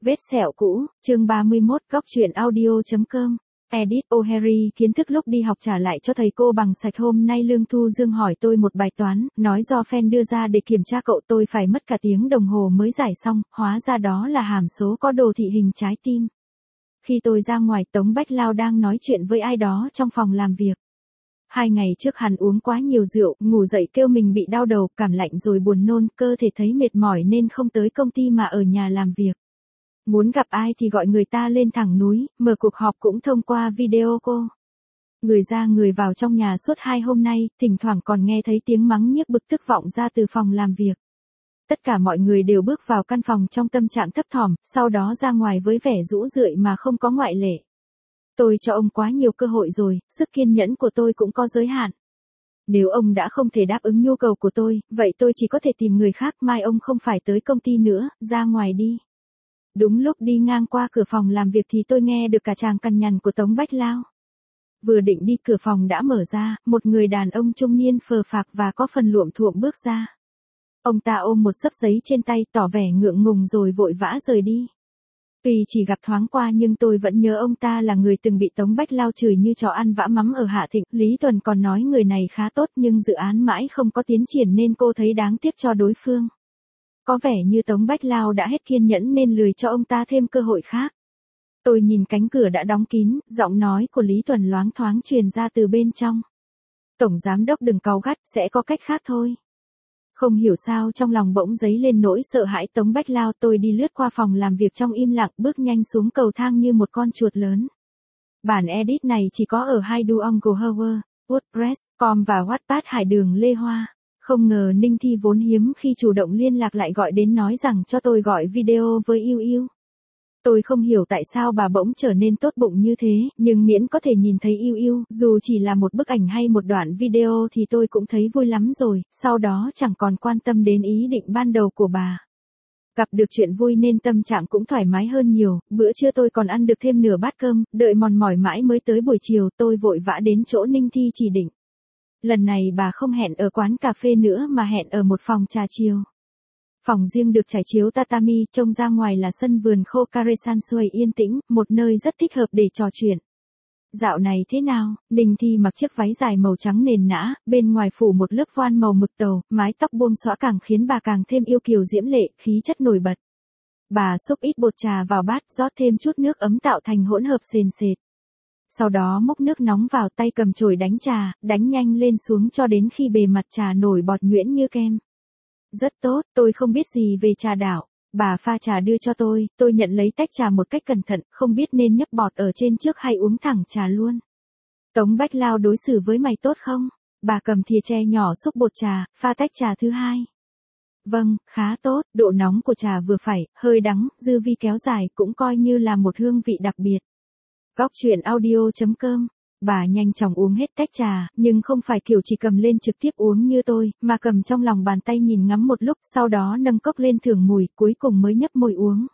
Vết sẹo cũ, chương 31, góc truyện audio.com. Edith O'Harry kiến thức lúc đi học trả lại cho thầy cô bằng sạch. Hôm nay Lương Thu Dương hỏi tôi một bài toán, nói do fan đưa ra để kiểm tra cậu tôi phải mất cả tiếng đồng hồ mới giải xong, hóa ra đó là hàm số có đồ thị hình trái tim. Khi tôi ra ngoài, Tống Bách Lao đang nói chuyện với ai đó trong phòng làm việc. 2 ngày trước hắn uống quá nhiều rượu, ngủ dậy kêu mình bị đau đầu, cảm lạnh rồi buồn nôn, cơ thể thấy mệt mỏi nên không tới công ty mà ở nhà làm việc. Muốn gặp ai thì gọi người ta lên thẳng núi, mở cuộc họp cũng thông qua video call. Người ra người vào trong nhà suốt 2 hôm nay, thỉnh thoảng còn nghe thấy tiếng mắng nhiếc bực tức vọng ra từ phòng làm việc. Tất cả mọi người đều bước vào căn phòng trong tâm trạng thấp thỏm, sau đó ra ngoài với vẻ rũ rượi mà không có ngoại lệ. Tôi cho ông quá nhiều cơ hội rồi, sức kiên nhẫn của tôi cũng có giới hạn. Nếu ông đã không thể đáp ứng nhu cầu của tôi, vậy tôi chỉ có thể tìm người khác, mai ông không phải tới công ty nữa, ra ngoài đi. Đúng lúc đi ngang qua cửa phòng làm việc thì tôi nghe được cả tràng cằn nhằn của Tống Bách Lao. Vừa định đi, cửa phòng đã mở ra, một người đàn ông trung niên phờ phạc và có phần luộm thuộm bước ra. Ông ta ôm một xấp giấy trên tay, tỏ vẻ ngượng ngùng rồi vội vã rời đi. Tuy chỉ gặp thoáng qua nhưng tôi vẫn nhớ ông ta là người từng bị Tống Bách Lao chửi như chó ăn vã mắm ở Hạ Thịnh. Lý Tuần còn nói người này khá tốt nhưng dự án mãi không có tiến triển nên cô thấy đáng tiếc cho đối phương. Có vẻ như Tống Bách Lao đã hết kiên nhẫn nên lười cho ông ta thêm cơ hội khác. Tôi nhìn cánh cửa đã đóng kín, giọng nói của Lý Tuần loáng thoáng truyền ra từ bên trong. Tổng giám đốc đừng cáu gắt, sẽ có cách khác thôi. Không hiểu sao trong lòng bỗng dấy lên nỗi sợ hãi Tống Bách Lao. Tôi đi lướt qua phòng làm việc trong im lặng, bước nhanh xuống cầu thang như một con chuột lớn. Bản edit này chỉ có ở HiDuonGoHower, WordPress.com và Wattpad Hải Đường Lê Hoa. Không ngờ Ninh Thi vốn hiếm khi chủ động liên lạc lại gọi đến nói rằng cho tôi gọi video với Yêu Yêu. Tôi không hiểu tại sao bà bỗng trở nên tốt bụng như thế, nhưng miễn có thể nhìn thấy Yêu Yêu, dù chỉ là một bức ảnh hay một đoạn video thì tôi cũng thấy vui lắm rồi, sau đó chẳng còn quan tâm đến ý định ban đầu của bà. Gặp được chuyện vui nên tâm trạng cũng thoải mái hơn nhiều, bữa trưa tôi còn ăn được thêm nửa bát cơm, đợi mòn mỏi mãi mới tới buổi chiều, tôi vội vã đến chỗ Ninh Thi chỉ định. Lần này bà không hẹn ở quán cà phê nữa mà hẹn ở một phòng trà chiều. Phòng riêng được trải chiếu tatami, trông ra ngoài là sân vườn khô Karesansuei yên tĩnh, một nơi rất thích hợp để trò chuyện. Dạo này thế nào? Ninh Thi mặc chiếc váy dài màu trắng nền nã, bên ngoài phủ một lớp voan màu mực tàu, mái tóc buông xõa càng khiến bà càng thêm yêu kiều diễm lệ, khí chất nổi bật. Bà xúc ít bột trà vào bát, rót thêm chút nước ấm tạo thành hỗn hợp sền sệt. Sau đó múc nước nóng vào, tay cầm chổi đánh trà, đánh nhanh lên xuống cho đến khi bề mặt trà nổi bọt nhuyễn như kem. Rất tốt, tôi không biết gì về trà đảo. Bà pha trà đưa cho tôi nhận lấy tách trà một cách cẩn thận, không biết nên nhấp bọt ở trên trước hay uống thẳng trà luôn. Tống Bách Lao đối xử với mày tốt không? Bà cầm thìa tre nhỏ xúc bột trà, pha tách trà thứ hai. Vâng, khá tốt, độ nóng của trà vừa phải, hơi đắng, dư vi kéo dài, cũng coi như là một hương vị đặc biệt. Góc truyện audio.com. Bà nhanh chóng uống hết tách trà, nhưng không phải kiểu chỉ cầm lên trực tiếp uống như tôi, mà cầm trong lòng bàn tay nhìn ngắm một lúc, sau đó nâng cốc lên thưởng mùi, cuối cùng mới nhấp môi uống.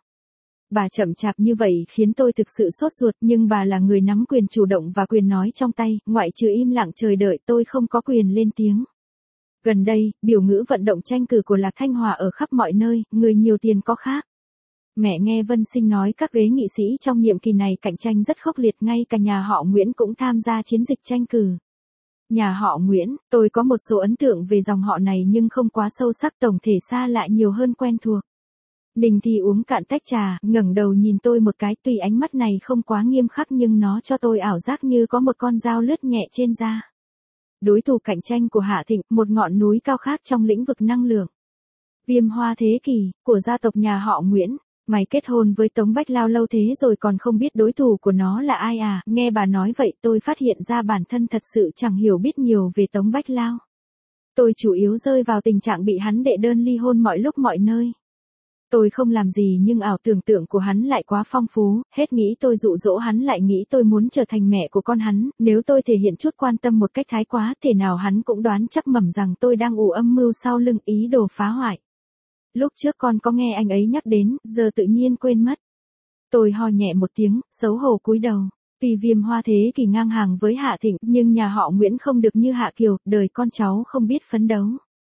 Bà chậm chạp như vậy khiến tôi thực sự sốt ruột, nhưng bà là người nắm quyền chủ động và quyền nói trong tay, ngoại trừ im lặng chờ đợi tôi không có quyền lên tiếng. Gần đây, biểu ngữ vận động tranh cử của Lạc Thanh Hòa ở khắp mọi nơi, người nhiều tiền có khác. Mẹ nghe Vân Sinh nói các ghế nghị sĩ trong nhiệm kỳ này cạnh tranh rất khốc liệt, ngay cả nhà họ Nguyễn cũng tham gia chiến dịch tranh cử. Nhà họ Nguyễn, tôi có một số ấn tượng về dòng họ này nhưng không quá sâu sắc, tổng thể xa lạ nhiều hơn quen thuộc. Ninh Thi uống cạn tách trà, ngẩng đầu nhìn tôi một cái, tuy ánh mắt này không quá nghiêm khắc nhưng nó cho tôi ảo giác như có một con dao lướt nhẹ trên da. Đối thủ cạnh tranh của Hạ Thịnh, một ngọn núi cao khác trong lĩnh vực năng lượng. Viêm Hoa Thế Kỷ, của gia tộc nhà họ Nguyễn. Mày kết hôn với Tống Bách Lao lâu thế rồi còn không biết đối thủ của nó là ai à? Nghe bà nói vậy tôi phát hiện ra bản thân thật sự chẳng hiểu biết nhiều về Tống Bách Lao. Tôi chủ yếu rơi vào tình trạng bị hắn đệ đơn ly hôn mọi lúc mọi nơi. Tôi không làm gì nhưng ảo tưởng tượng của hắn lại quá phong phú, hết nghĩ tôi dụ dỗ hắn lại nghĩ tôi muốn trở thành mẹ của con hắn, nếu tôi thể hiện chút quan tâm một cách thái quá thể nào hắn cũng đoán chắc mẩm rằng tôi đang ủ âm mưu sau lưng ý đồ phá hoại. Lúc trước con có nghe anh ấy nhắc đến, giờ tự nhiên quên mất. Tôi ho nhẹ một tiếng, xấu hổ cúi đầu. Tuy Viêm Hoa Thế Kỷ ngang hàng với Hạ Thịnh, nhưng nhà họ Nguyễn không được như Hạ Kiều, đời con cháu không biết phấn đấu.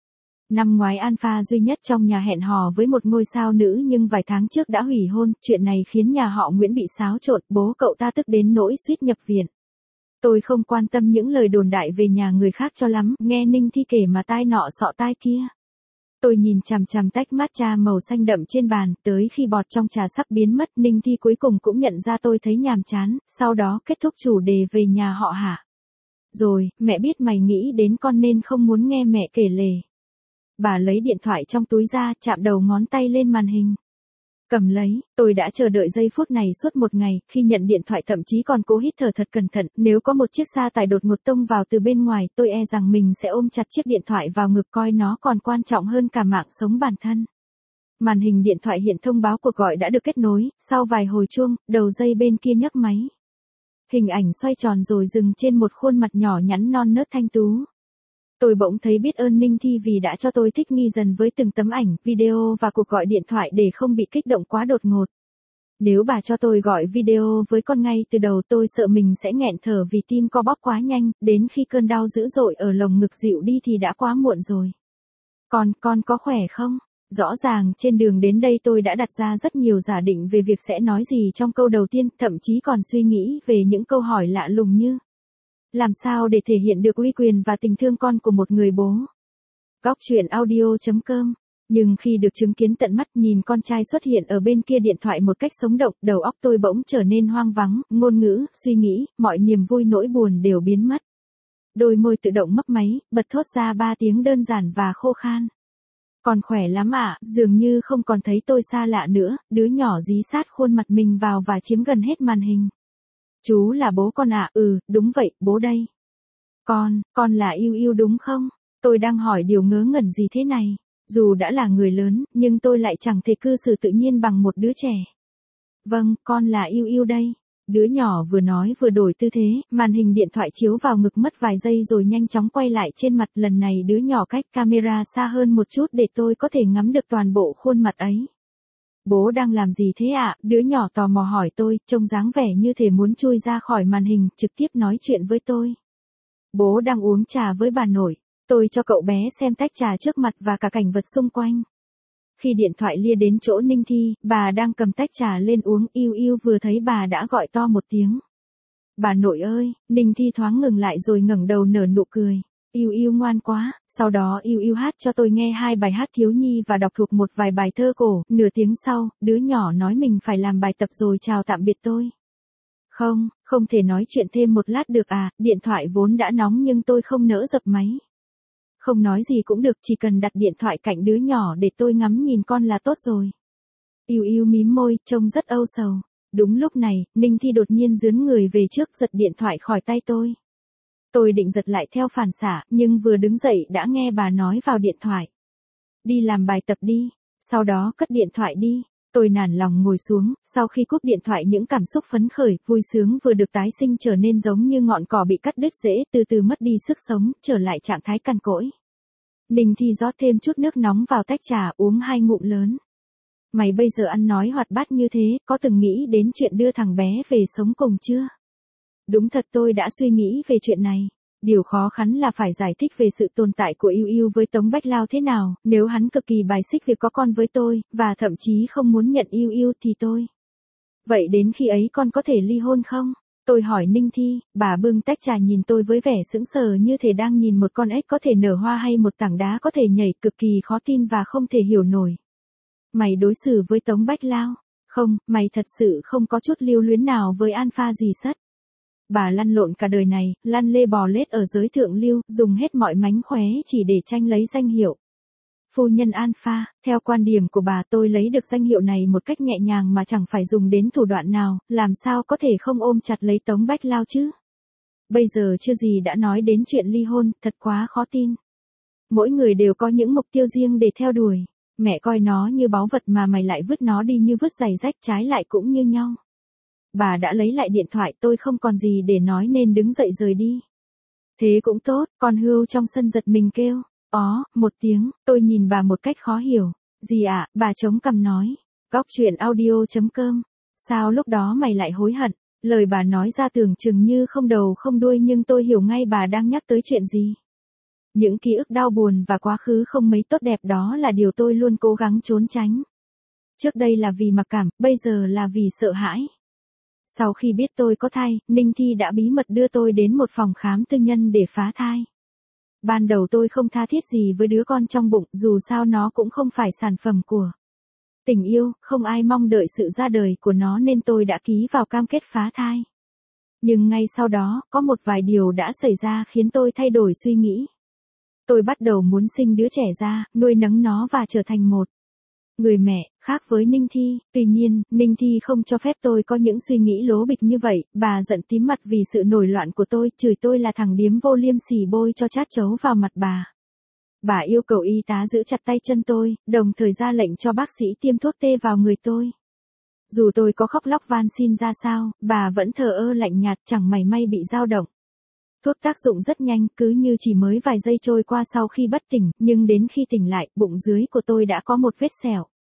Năm ngoái Alpha duy nhất trong nhà hẹn hò với một ngôi sao nữ nhưng vài tháng trước đã hủy hôn, chuyện này khiến nhà họ Nguyễn bị xáo trộn, bố cậu ta tức đến nỗi suýt nhập viện. Tôi không quan tâm những lời đồn đại về nhà người khác cho lắm, nghe Ninh Thi kể mà tai nọ sọ tai kia. Tôi nhìn chằm chằm tách matcha màu xanh đậm trên bàn, tới khi bọt trong trà sắp biến mất, Ninh Thi cuối cùng cũng nhận ra tôi thấy nhàm chán, sau đó kết thúc chủ đề về nhà họ Hạ. Rồi, mẹ biết mày nghĩ đến con nên không muốn nghe mẹ kể lể. Bà lấy điện thoại trong túi ra, chạm đầu ngón tay lên màn hình. Cầm lấy, tôi đã chờ đợi giây phút này suốt một ngày, khi nhận điện thoại thậm chí còn cố hít thở thật cẩn thận, nếu có một chiếc xa tải đột ngột tông vào từ bên ngoài, tôi e rằng mình sẽ ôm chặt chiếc điện thoại vào ngực coi nó còn quan trọng hơn cả mạng sống bản thân. Màn hình điện thoại hiện thông báo cuộc gọi đã được kết nối, sau vài hồi chuông, đầu dây bên kia nhấc máy. Hình ảnh xoay tròn rồi dừng trên một khuôn mặt nhỏ nhắn non nớt thanh tú. Tôi bỗng thấy biết ơn Ninh Thi vì đã cho tôi thích nghi dần với từng tấm ảnh, video và cuộc gọi điện thoại để không bị kích động quá đột ngột. Nếu bà cho tôi gọi video với con ngay từ đầu tôi sợ mình sẽ nghẹn thở vì tim co bóp quá nhanh, đến khi cơn đau dữ dội ở lồng ngực dịu đi thì đã quá muộn rồi. Con có khỏe không? Rõ ràng trên đường đến đây tôi đã đặt ra rất nhiều giả định về việc sẽ nói gì trong câu đầu tiên, thậm chí còn suy nghĩ về những câu hỏi lạ lùng như: làm sao để thể hiện được uy quyền và tình thương con của một người bố? Góc truyện audio.com. Nhưng khi được chứng kiến tận mắt nhìn con trai xuất hiện ở bên kia điện thoại một cách sống động, đầu óc tôi bỗng trở nên hoang vắng, ngôn ngữ, suy nghĩ, mọi niềm vui nỗi buồn đều biến mất. Đôi môi tự động mấp máy, bật thốt ra 3 tiếng đơn giản và khô khan. Con khỏe lắm ạ, dường như không còn thấy tôi xa lạ nữa, đứa nhỏ dí sát khuôn mặt mình vào và chiếm gần hết màn hình. Chú là bố con ạ, đúng vậy, bố đây. Con là Yêu Yêu đúng không? Tôi đang hỏi điều ngớ ngẩn gì thế này? Dù đã là người lớn, nhưng tôi lại chẳng thể cư xử tự nhiên bằng một đứa trẻ. Vâng, con là Yêu Yêu đây. Đứa nhỏ vừa nói vừa đổi tư thế, màn hình điện thoại chiếu vào ngực mất vài giây rồi nhanh chóng quay lại trên mặt, lần này đứa nhỏ cách camera xa hơn một chút để tôi có thể ngắm được toàn bộ khuôn mặt ấy. Bố đang làm gì thế ạ? Đứa nhỏ tò mò hỏi tôi, trông dáng vẻ như thể muốn chui ra khỏi màn hình, trực tiếp nói chuyện với tôi. Bố đang uống trà với bà nội. Tôi cho cậu bé xem tách trà trước mặt và cả cảnh vật xung quanh. Khi điện thoại lia đến chỗ Ninh Thi, bà đang cầm tách trà lên uống, Yêu Yêu vừa thấy bà đã gọi to một tiếng. Bà nội ơi, Ninh Thi thoáng ngừng lại rồi ngẩng đầu nở nụ cười. Yêu Yêu ngoan quá, sau đó Yêu Yêu hát cho tôi nghe 2 bài hát thiếu nhi và đọc thuộc một vài bài thơ cổ, nửa tiếng sau, đứa nhỏ nói mình phải làm bài tập rồi chào tạm biệt tôi. Không thể nói chuyện thêm một lát được à, điện thoại vốn đã nóng nhưng tôi không nỡ dập máy. Không nói gì cũng được, chỉ cần đặt điện thoại cạnh đứa nhỏ để tôi ngắm nhìn con là tốt rồi. Yêu Yêu mím môi, trông rất âu sầu. Đúng lúc này, Ninh Thi đột nhiên giướn người về trước giật điện thoại khỏi tay tôi. Tôi định giật lại theo phản xạ, nhưng vừa đứng dậy đã nghe bà nói vào điện thoại. Đi làm bài tập đi, sau đó cất điện thoại đi. Tôi nản lòng ngồi xuống, sau khi cúp điện thoại những cảm xúc phấn khởi, vui sướng vừa được tái sinh trở nên giống như ngọn cỏ bị cắt đứt rễ, từ từ mất đi sức sống, trở lại trạng thái cằn cỗi. Ninh Thi rót thêm chút nước nóng vào tách trà, uống 2 ngụm lớn. Mày bây giờ ăn nói hoạt bát như thế, có từng nghĩ đến chuyện đưa thằng bé về sống cùng chưa? Đúng thật tôi đã suy nghĩ về chuyện này. Điều khó khăn là phải giải thích về sự tồn tại của Yêu Yêu với Tống Bách Lao thế nào, nếu hắn cực kỳ bài xích việc có con với tôi, và thậm chí không muốn nhận Yêu Yêu thì tôi. Vậy đến khi ấy con có thể ly hôn không? Tôi hỏi Ninh Thi, bà bưng tách trà nhìn tôi với vẻ sững sờ như thể đang nhìn một con ếch có thể nở hoa hay một tảng đá có thể nhảy, cực kỳ khó tin và không thể hiểu nổi. Mày đối xử với Tống Bách Lao? Không, mày thật sự không có chút lưu luyến nào với Alpha gì sất. Bà lăn lộn cả đời này, lăn lê bò lết ở giới thượng lưu, dùng hết mọi mánh khóe chỉ để tranh lấy danh hiệu phu nhân Alpha. Theo quan điểm của bà, tôi lấy được danh hiệu này một cách nhẹ nhàng mà chẳng phải dùng đến thủ đoạn nào, làm sao có thể không ôm chặt lấy Tống Bách Lao chứ? Bây giờ chưa gì đã nói đến chuyện ly hôn, thật quá khó tin. Mỗi người đều có những mục tiêu riêng để theo đuổi. Mẹ coi nó như báu vật mà mày lại vứt nó đi như vứt giày rách, trái lại cũng như nhau. Bà đã lấy lại điện thoại, tôi không còn gì để nói nên đứng dậy rời đi. Thế cũng tốt, con Hươu trong sân giật mình kêu. Một tiếng, tôi nhìn bà một cách khó hiểu. Gì ạ, bà chống cằm nói. Góc truyện audio.com. Sao lúc đó mày lại hối hận? Lời bà nói ra tưởng chừng như không đầu không đuôi nhưng tôi hiểu ngay bà đang nhắc tới chuyện gì. Những ký ức đau buồn và quá khứ không mấy tốt đẹp đó là điều tôi luôn cố gắng trốn tránh. Trước đây là vì mặc cảm, bây giờ là vì sợ hãi. Sau khi biết tôi có thai, Ninh Thi đã bí mật đưa tôi đến một phòng khám tư nhân để phá thai. Ban đầu tôi không tha thiết gì với đứa con trong bụng, dù sao nó cũng không phải sản phẩm của tình yêu, không ai mong đợi sự ra đời của nó nên tôi đã ký vào cam kết phá thai. Nhưng ngay sau đó, có một vài điều đã xảy ra khiến tôi thay đổi suy nghĩ. Tôi bắt đầu muốn sinh đứa trẻ ra, nuôi nấng nó và trở thành một người mẹ, khác với Ninh Thi. Tuy nhiên, Ninh Thi không cho phép tôi có những suy nghĩ lố bịch như vậy, bà giận tím mặt vì sự nổi loạn của tôi, chửi tôi là thằng điếm vô liêm sỉ, bôi cho chát chấu vào mặt bà. Bà yêu cầu y tá giữ chặt tay chân tôi, đồng thời ra lệnh cho bác sĩ tiêm thuốc tê vào người tôi. Dù tôi có khóc lóc van xin ra sao, bà vẫn thờ ơ lạnh nhạt, chẳng mảy may bị dao động. Thuốc tác dụng rất nhanh, cứ như chỉ mới vài giây trôi qua sau khi bất tỉnh, nhưng đến khi tỉnh lại, bụng dưới của tôi đã có một vết sẹo.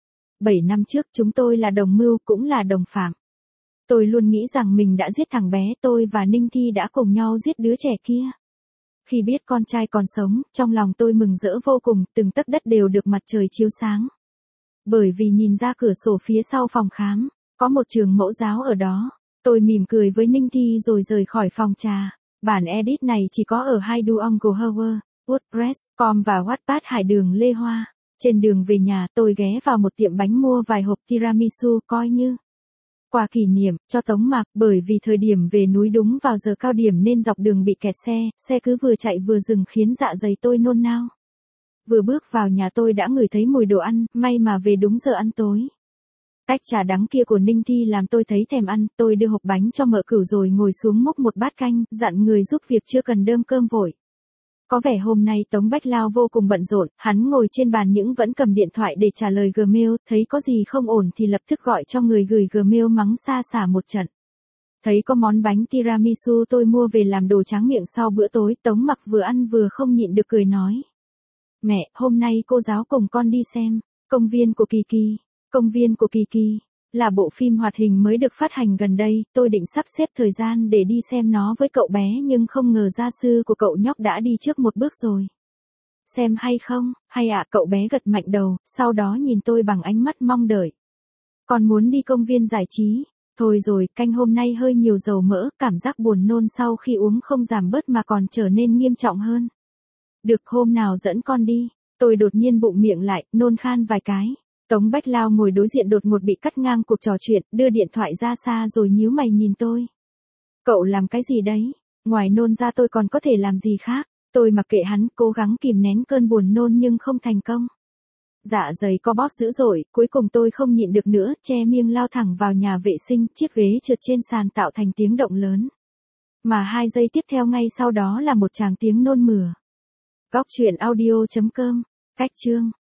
7 năm trước chúng tôi là đồng mưu, cũng là đồng phạm. Tôi luôn nghĩ rằng mình đã giết thằng bé, tôi và Ninh Thi đã cùng nhau giết đứa trẻ kia. Khi biết con trai còn sống, trong lòng tôi mừng rỡ vô cùng, từng tấc đất đều được mặt trời chiếu sáng. Bởi vì nhìn ra cửa sổ phía sau phòng khám, có một trường mẫu giáo ở đó. Tôi mỉm cười với Ninh Thi rồi rời khỏi phòng trà. Bản edit này chỉ có ở HiDuonGoHower, WordPress.com và Wattpad Hải Đường Lê Hoa. Trên đường về nhà tôi ghé vào một tiệm bánh mua vài hộp tiramisu coi như quà kỷ niệm cho Tống Mạc, bởi vì thời điểm về núi đúng vào giờ cao điểm nên dọc đường bị kẹt xe cứ vừa chạy vừa dừng khiến dạ dày tôi nôn nao. Vừa bước vào nhà tôi đã ngửi thấy mùi đồ ăn, may mà về đúng giờ ăn tối. Tách trà đắng kia của Ninh Thi làm tôi thấy thèm ăn, tôi đưa hộp bánh cho mợ cửu rồi ngồi xuống múc một bát canh, dặn người giúp việc chưa cần đơm cơm vội. Có vẻ hôm nay Tống Bách Lao vô cùng bận rộn, hắn ngồi trên bàn nhưng vẫn cầm điện thoại để trả lời Gmail, thấy có gì không ổn thì lập tức gọi cho người gửi Gmail mắng xa xả một trận. Thấy có món bánh tiramisu tôi mua về làm đồ tráng miệng sau bữa tối, Tống Mặc vừa ăn vừa không nhịn được cười nói. Mẹ, hôm nay cô giáo cùng con đi xem Công viên của Kỳ Kỳ. Công viên của Kỳ Kỳ là bộ phim hoạt hình mới được phát hành gần đây, tôi định sắp xếp thời gian để đi xem nó với cậu bé nhưng không ngờ gia sư của cậu nhóc đã đi trước một bước rồi. Xem hay không? Hay ạ, cậu bé gật mạnh đầu, sau đó nhìn tôi bằng ánh mắt mong đợi. Con muốn đi công viên giải trí. Thôi rồi, canh hôm nay hơi nhiều dầu mỡ, cảm giác buồn nôn sau khi uống không giảm bớt mà còn trở nên nghiêm trọng hơn. Được, hôm nào dẫn con đi. Tôi đột nhiên bụng miệng lại, nôn khan vài cái. Tống Bách Lao ngồi đối diện đột ngột bị cắt ngang cuộc trò chuyện, đưa điện thoại ra xa rồi nhíu mày nhìn tôi. Cậu làm cái gì đấy? Ngoài nôn ra tôi còn có thể làm gì khác? Tôi mặc kệ hắn, cố gắng kìm nén cơn buồn nôn nhưng không thành công. Dạ dày co bóp dữ dội, cuối cùng tôi không nhịn được nữa, che miệng lao thẳng vào nhà vệ sinh, chiếc ghế trượt trên sàn tạo thành tiếng động lớn. Mà 2 giây tiếp theo ngay sau đó là một tràng tiếng nôn mửa. Góc truyện audio.com, cách chương.